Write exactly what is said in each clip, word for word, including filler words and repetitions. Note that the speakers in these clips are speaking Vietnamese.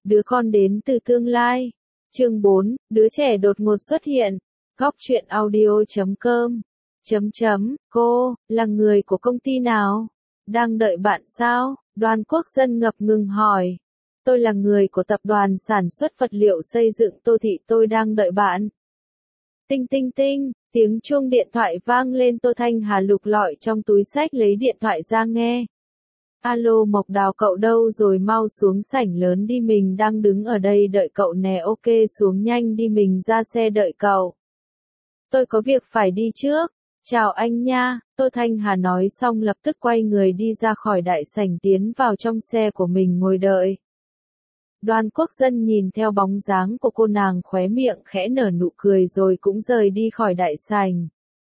Đứa con đến từ tương lai. Chương bốn, đứa trẻ đột ngột xuất hiện. Góc truyện audio chấm com. Chấm chấm, cô, là người của công ty nào? Đang đợi bạn sao? Đoàn Quốc Dân ngập ngừng hỏi. Tôi là người của tập đoàn sản xuất vật liệu xây dựng Tô Thị, tôi đang đợi bạn. Tinh tinh tinh, tiếng chuông điện thoại vang lên. Tô Thanh Hà lục lọi trong túi xách lấy điện thoại ra nghe. Alo Mộc Đào, cậu đâu rồi, mau xuống sảnh lớn đi, mình đang đứng ở đây đợi cậu nè. Ok, xuống nhanh đi, mình ra xe đợi cậu. Tôi có việc phải đi trước. Chào anh nha, Tô Thanh Hà nói xong lập tức quay người đi ra khỏi đại sảnh tiến vào trong xe của mình ngồi đợi. Đoàn Quốc Dân nhìn theo bóng dáng của cô nàng khóe miệng khẽ nở nụ cười rồi cũng rời đi khỏi đại sảnh.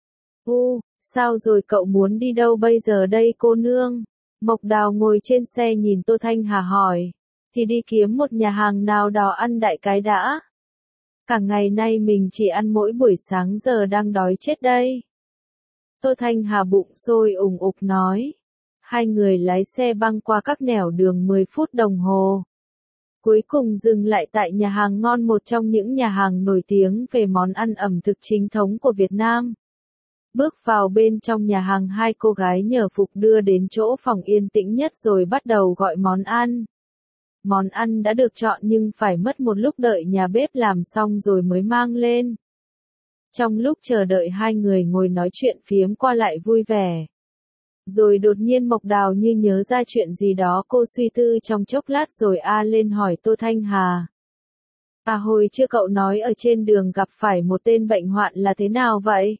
U, sao rồi, cậu muốn đi đâu bây giờ đây cô nương? Mộc Đào ngồi trên xe nhìn Tô Thanh Hà hỏi. Thì đi kiếm một nhà hàng nào đó ăn đại cái đã. Cả ngày nay mình chỉ ăn mỗi buổi sáng, giờ đang đói chết đây. Tô Thanh Hà bụng sôi ủng ục nói. Hai người lái xe băng qua các nẻo đường mười phút đồng hồ. Cuối cùng dừng lại tại nhà hàng ngon, một trong những nhà hàng nổi tiếng về món ăn ẩm thực chính thống của Việt Nam. Bước vào bên trong nhà hàng, hai cô gái nhờ phục đưa đến chỗ phòng yên tĩnh nhất rồi bắt đầu gọi món ăn. Món ăn đã được chọn nhưng phải mất một lúc đợi nhà bếp làm xong rồi mới mang lên. Trong lúc chờ đợi hai người ngồi nói chuyện phiếm qua lại vui vẻ. Rồi đột nhiên Mộc Đào như nhớ ra chuyện gì đó, cô suy tư trong chốc lát rồi a lên hỏi Tô Thanh Hà. À, hồi chưa cậu nói ở trên đường gặp phải một tên bệnh hoạn là thế nào vậy?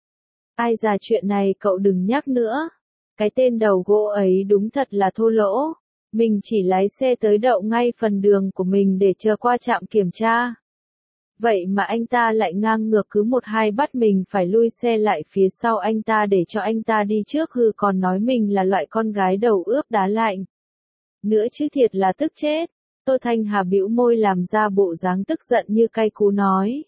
Ai già, chuyện này cậu đừng nhắc nữa. Cái tên đầu gỗ ấy đúng thật là thô lỗ. Mình chỉ lái xe tới đậu ngay phần đường của mình để chờ qua trạm kiểm tra. Vậy mà anh ta lại ngang ngược, cứ một hai bắt mình phải lui xe lại phía sau anh ta để cho anh ta đi trước, hư còn nói mình là loại con gái đầu ướp đá lạnh. Nữa chứ, thiệt là tức chết. Tô Thanh Hà bĩu môi làm ra bộ dáng tức giận như cay cú nói.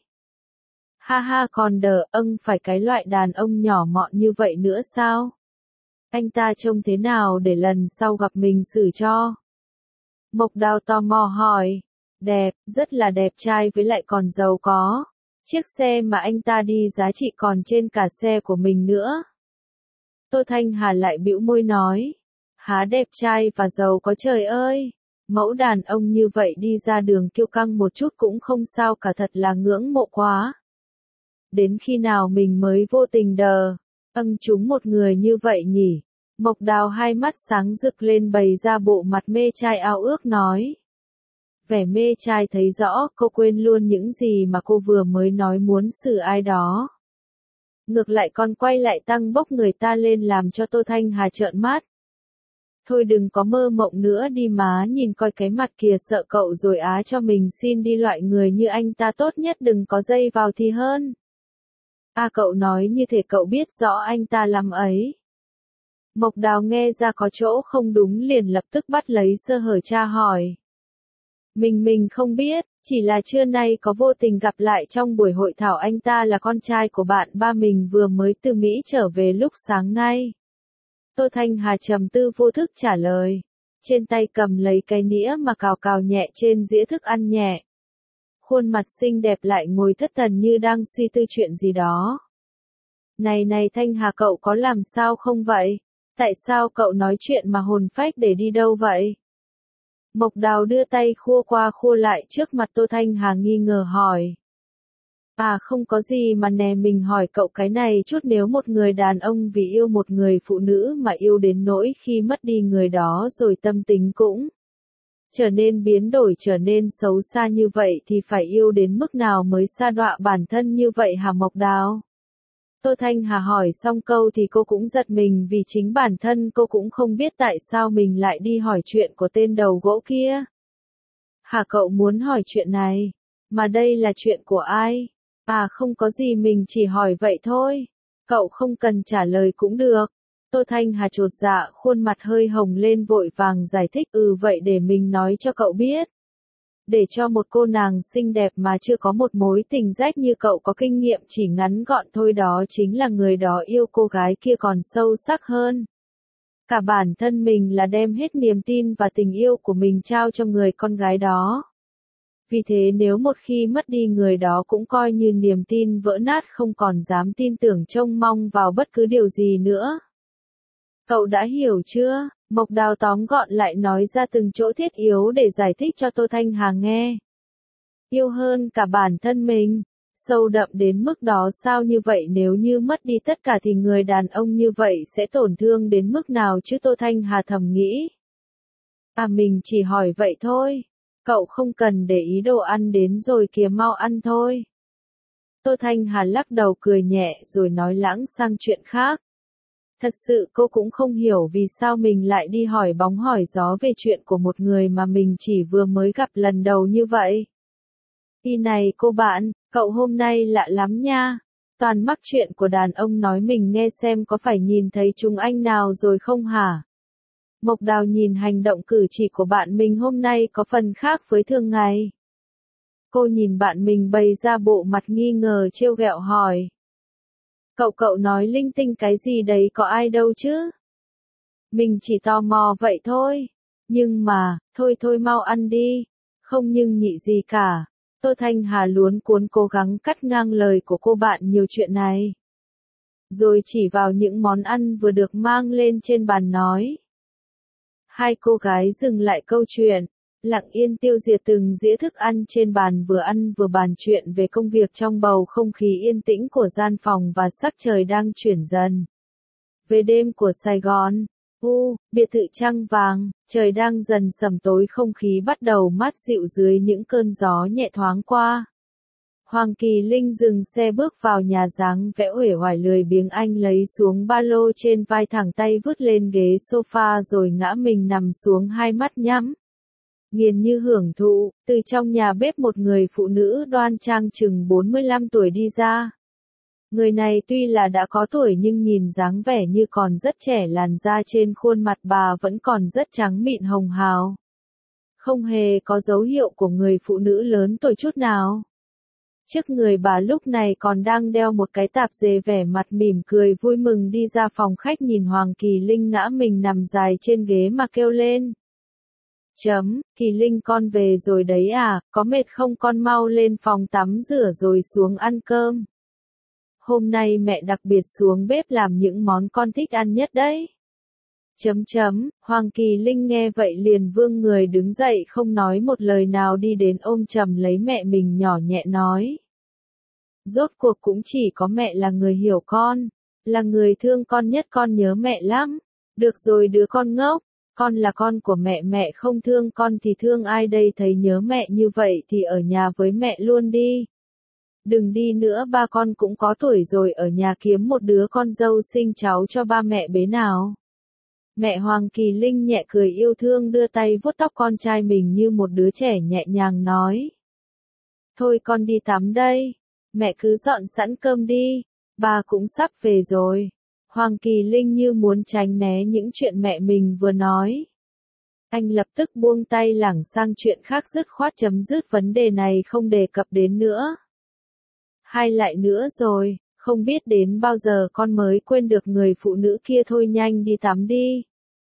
Ha ha, còn đờ âng, phải cái loại đàn ông nhỏ mọn như vậy nữa sao? Anh ta trông thế nào để lần sau gặp mình xử cho? Mộc Đào tò mò hỏi. Đẹp, rất là đẹp trai, với lại còn giàu có. Chiếc xe mà anh ta đi giá trị còn trên cả xe của mình nữa. Tô Thanh Hà lại bĩu môi nói. Há đẹp trai và giàu có, trời ơi. Mẫu đàn ông như vậy đi ra đường kiêu căng một chút cũng không sao cả, thật là ngưỡng mộ quá. Đến khi nào mình mới vô tình đờ âng chúng một người như vậy nhỉ? Mộc Đào hai mắt sáng rực lên, bày ra bộ mặt mê trai ao ước nói. Vẻ mê trai thấy rõ, cô quên luôn những gì mà cô vừa mới nói muốn xử ai đó. Ngược lại còn quay lại tăng bốc người ta lên làm cho Tô Thanh Hà trợn mắt. Thôi đừng có mơ mộng nữa đi má, nhìn coi cái mặt kìa, sợ cậu rồi á, cho mình xin đi, loại người như anh ta tốt nhất đừng có dây vào thì hơn. À, cậu nói như thể cậu biết rõ anh ta lắm ấy. Mộc Đào nghe ra có chỗ không đúng liền lập tức bắt lấy sơ hở tra hỏi. Mình mình không biết, chỉ là trưa nay có vô tình gặp lại trong buổi hội thảo, anh ta là con trai của bạn ba mình vừa mới từ Mỹ trở về lúc sáng nay. Tô Thanh Hà trầm tư vô thức trả lời. Trên tay cầm lấy cái nĩa mà cào cào nhẹ trên dĩa thức ăn nhẹ. Khuôn mặt xinh đẹp lại ngồi thất thần như đang suy tư chuyện gì đó. Này này Thanh Hà, cậu có làm sao không vậy? Tại sao cậu nói chuyện mà hồn phách, để đi đâu vậy? Mộc Đào đưa tay khua qua khua lại trước mặt Tô Thanh Hà nghi ngờ hỏi. À, không có gì mà nè, mình hỏi cậu cái này chút, nếu một người đàn ông vì yêu một người phụ nữ mà yêu đến nỗi khi mất đi người đó rồi tâm tính cũng trở nên biến đổi, trở nên xấu xa như vậy thì phải yêu đến mức nào mới sa đọa bản thân như vậy hả Mộc Đào? Tô Thanh Hà hỏi xong câu thì cô cũng giật mình, vì chính bản thân cô cũng không biết tại sao mình lại đi hỏi chuyện của tên đầu gỗ kia. Hả, cậu muốn hỏi chuyện này? Mà đây là chuyện của ai? À, không có gì, mình chỉ hỏi vậy thôi. Cậu không cần trả lời cũng được. Tô Thanh Hà chột dạ, khuôn mặt hơi hồng lên, vội vàng giải thích. Ừ, vậy để mình nói cho cậu biết. Để cho một cô nàng xinh đẹp mà chưa có một mối tình rách như cậu có kinh nghiệm chỉ ngắn gọn thôi, đó chính là người đó yêu cô gái kia còn sâu sắc hơn. Cả bản thân mình là đem hết niềm tin và tình yêu của mình trao cho người con gái đó. Vì thế nếu một khi mất đi người đó cũng coi như niềm tin vỡ nát, không còn dám tin tưởng trông mong vào bất cứ điều gì nữa. Cậu đã hiểu chưa? Mộc Đào tóm gọn lại nói ra từng chỗ thiết yếu để giải thích cho Tô Thanh Hà nghe. Yêu hơn cả bản thân mình. Sâu đậm đến mức đó sao? Như vậy nếu như mất đi tất cả thì người đàn ông như vậy sẽ tổn thương đến mức nào chứ? Tô Thanh Hà thầm nghĩ. À, mình chỉ hỏi vậy thôi. Cậu không cần để ý, đồ ăn đến rồi kìa, mau ăn thôi. Tô Thanh Hà lắc đầu cười nhẹ rồi nói lãng sang chuyện khác. Thật sự cô cũng không hiểu vì sao mình lại đi hỏi bóng hỏi gió về chuyện của một người mà mình chỉ vừa mới gặp lần đầu như vậy. Ý này cô bạn, cậu hôm nay lạ lắm nha. Toàn mắc chuyện của đàn ông nói mình nghe, xem có phải nhìn thấy chúng anh nào rồi không hả? Mộc Đào nhìn hành động cử chỉ của bạn mình hôm nay có phần khác với thường ngày. Cô nhìn bạn mình bày ra bộ mặt nghi ngờ trêu ghẹo hỏi. Cậu cậu nói linh tinh cái gì đấy, có ai đâu chứ? Mình chỉ tò mò vậy thôi. Nhưng mà, thôi thôi mau ăn đi. Không nhưng nhị gì cả. Tô Thanh Hà luống cuống cố gắng cắt ngang lời của cô bạn nhiều chuyện này. Rồi chỉ vào những món ăn vừa được mang lên trên bàn nói. Hai cô gái dừng lại câu chuyện, lặng yên tiêu diệt từng dĩa thức ăn trên bàn, vừa ăn vừa bàn chuyện về công việc trong bầu không khí yên tĩnh của gian phòng và sắc trời đang chuyển dần. Về đêm của Sài Gòn, u, biệt thự trăng vàng, trời đang dần sầm tối, không khí bắt đầu mát dịu dưới những cơn gió nhẹ thoáng qua. Hoàng Kỳ Linh dừng xe bước vào nhà, dáng vẻ uể oải lười biếng. Anh lấy xuống ba lô trên vai, thẳng tay vứt lên ghế sofa rồi ngã mình nằm xuống, hai mắt nhắm nghiền như hưởng thụ. Từ trong nhà bếp một người phụ nữ đoan trang chừng bốn mươi lăm tuổi đi ra. Người này tuy là đã có tuổi nhưng nhìn dáng vẻ như còn rất trẻ, làn da trên khuôn mặt bà vẫn còn rất trắng mịn hồng hào. Không hề có dấu hiệu của người phụ nữ lớn tuổi chút nào. Trước người bà lúc này còn đang đeo một cái tạp dề, vẻ mặt mỉm cười vui mừng đi ra phòng khách, nhìn Hoàng Kỳ Linh ngã mình nằm dài trên ghế mà kêu lên. Chấm, Kỳ Linh con về rồi đấy à, có mệt không con, mau lên phòng tắm rửa rồi xuống ăn cơm. Hôm nay mẹ đặc biệt xuống bếp làm những món con thích ăn nhất đấy. Chấm chấm, Hoàng Kỳ Linh nghe vậy liền vươn người đứng dậy, không nói một lời nào đi đến ôm chầm lấy mẹ mình, nhỏ nhẹ nói. Rốt cuộc cũng chỉ có mẹ là người hiểu con, là người thương con nhất, con nhớ mẹ lắm. Được rồi đứa con ngốc, con là con của mẹ, mẹ không thương con thì thương ai đây? Thấy nhớ mẹ như vậy thì ở nhà với mẹ luôn đi. Đừng đi nữa, ba con cũng có tuổi rồi, ở nhà kiếm một đứa con dâu sinh cháu cho ba mẹ bế nào. Mẹ Hoàng Kỳ Linh nhẹ cười yêu thương, đưa tay vuốt tóc con trai mình như một đứa trẻ, nhẹ nhàng nói. Thôi con đi tắm đây, mẹ cứ dọn sẵn cơm đi, ba cũng sắp về rồi. Hoàng Kỳ Linh như muốn tránh né những chuyện mẹ mình vừa nói. Anh lập tức buông tay lảng sang chuyện khác, dứt khoát chấm dứt vấn đề này, không đề cập đến nữa. Hai lại nữa rồi, không biết đến bao giờ con mới quên được người phụ nữ kia, thôi nhanh đi tắm đi.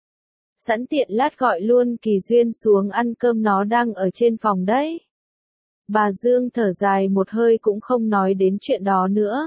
Sẵn tiện lát gọi luôn Kỳ Duyên xuống ăn cơm, nó đang ở trên phòng đấy. Bà Dương thở dài một hơi cũng không nói đến chuyện đó nữa.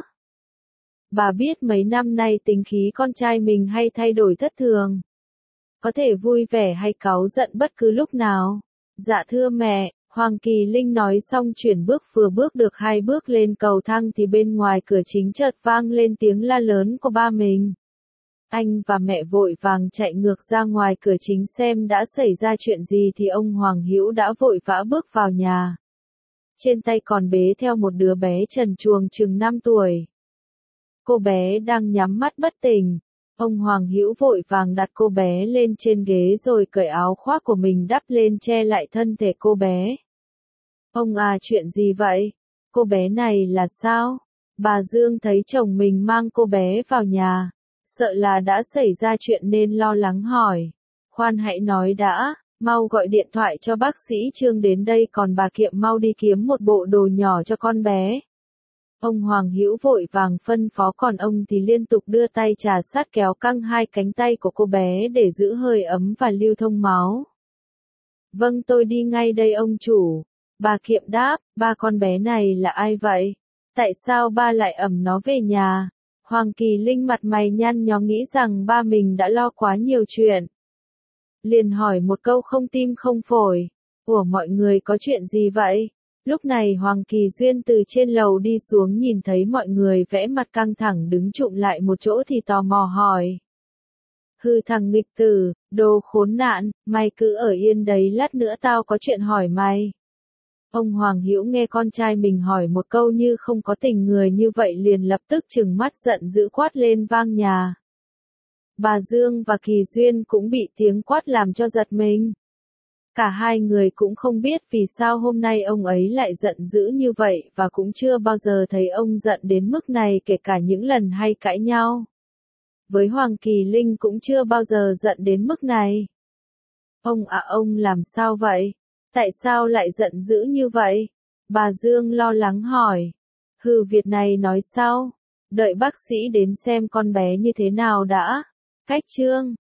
Bà biết mấy năm nay tính khí con trai mình hay thay đổi thất thường. Có thể vui vẻ hay cáu giận bất cứ lúc nào. Dạ thưa mẹ, Hoàng Kỳ Linh nói xong chuyển bước, vừa bước được hai bước lên cầu thang thì bên ngoài cửa chính chợt vang lên tiếng la lớn của ba mình. Anh và mẹ vội vàng chạy ngược ra ngoài cửa chính xem đã xảy ra chuyện gì thì ông Hoàng Hữu đã vội vã bước vào nhà. Trên tay còn bế theo một đứa bé trần truồng chừng năm tuổi. Cô bé đang nhắm mắt bất tỉnh. Ông Hoàng Hữu vội vàng đặt cô bé lên trên ghế rồi cởi áo khoác của mình đắp lên che lại thân thể cô bé. Ông à, chuyện gì vậy? Cô bé này là sao? Bà Dương thấy chồng mình mang cô bé vào nhà, sợ là đã xảy ra chuyện nên lo lắng hỏi. Khoan hãy nói đã, mau gọi điện thoại cho bác sĩ Trương đến đây, còn bà Kiệm mau đi kiếm một bộ đồ nhỏ cho con bé. Ông Hoàng Hữu vội vàng phân phó, còn ông thì liên tục đưa tay trà sát kéo căng hai cánh tay của cô bé để giữ hơi ấm và lưu thông máu. Vâng, tôi đi ngay đây ông chủ. Bà Kiệm đáp, ba con bé này là ai vậy? Tại sao ba lại ẵm nó về nhà? Hoàng Kỳ Linh mặt mày nhăn nhó nghĩ rằng ba mình đã lo quá nhiều chuyện. Liền hỏi một câu không tim không phổi. Ủa mọi người có chuyện gì vậy? Lúc này Hoàng Kỳ Duyên từ trên lầu đi xuống nhìn thấy mọi người vẽ mặt căng thẳng đứng chụm lại một chỗ thì tò mò hỏi. Hừ thằng nghịch tử, đồ khốn nạn, mày cứ ở yên đấy lát nữa tao có chuyện hỏi mày. Ông Hoàng Hữu nghe con trai mình hỏi một câu như không có tình người như vậy liền lập tức trừng mắt giận dữ quát lên vang nhà. Bà Dương và Kỳ Duyên cũng bị tiếng quát làm cho giật mình. Cả hai người cũng không biết vì sao hôm nay ông ấy lại giận dữ như vậy và cũng chưa bao giờ thấy ông giận đến mức này kể cả những lần hay cãi nhau. Với Hoàng Kỳ Linh cũng chưa bao giờ giận đến mức này. Ông à ông làm sao vậy? Tại sao lại giận dữ như vậy? Bà Dương lo lắng hỏi. Hừ việc này nói sau. Đợi bác sĩ đến xem con bé như thế nào đã. Cách chương.